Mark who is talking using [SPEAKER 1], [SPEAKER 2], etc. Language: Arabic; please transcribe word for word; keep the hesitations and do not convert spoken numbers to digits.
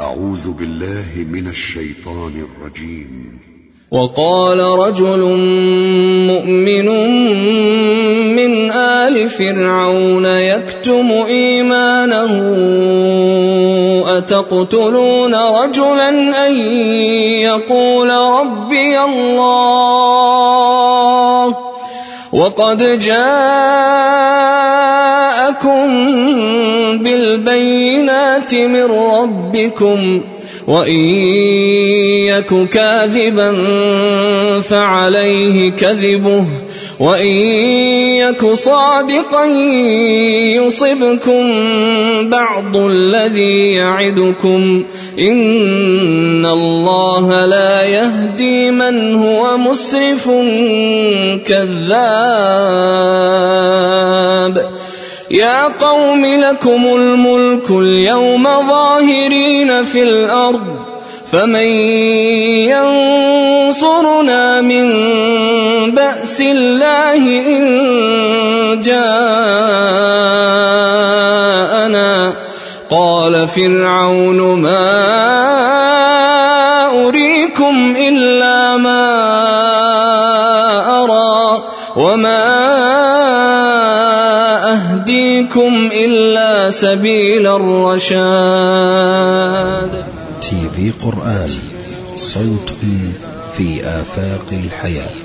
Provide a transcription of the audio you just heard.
[SPEAKER 1] أعوذ بالله من الشيطان الرجيم.
[SPEAKER 2] وقال رجل مؤمن من آل فرعون يكتم إيمانه أتقتلون رجلا أن يقول ربي الله وقد جاءكم بالبينات من ربكم وإن يك كاذبا فعليه كذبه وإن يك صادقا يصبكم بعض الذي يعدكم إن الله لا يهدي من هو مسرف كذاب. يا قوم لكم الملك اليوم ظاهرين في الأرض فمن ينصرنا من بأس الله إن جاءنا. قال فرعون ما أريكم إلا ما أرى وما أهديكم إلا سبيل الرشاد.
[SPEAKER 3] تي في قرآن، صوت في آفاق الحياة.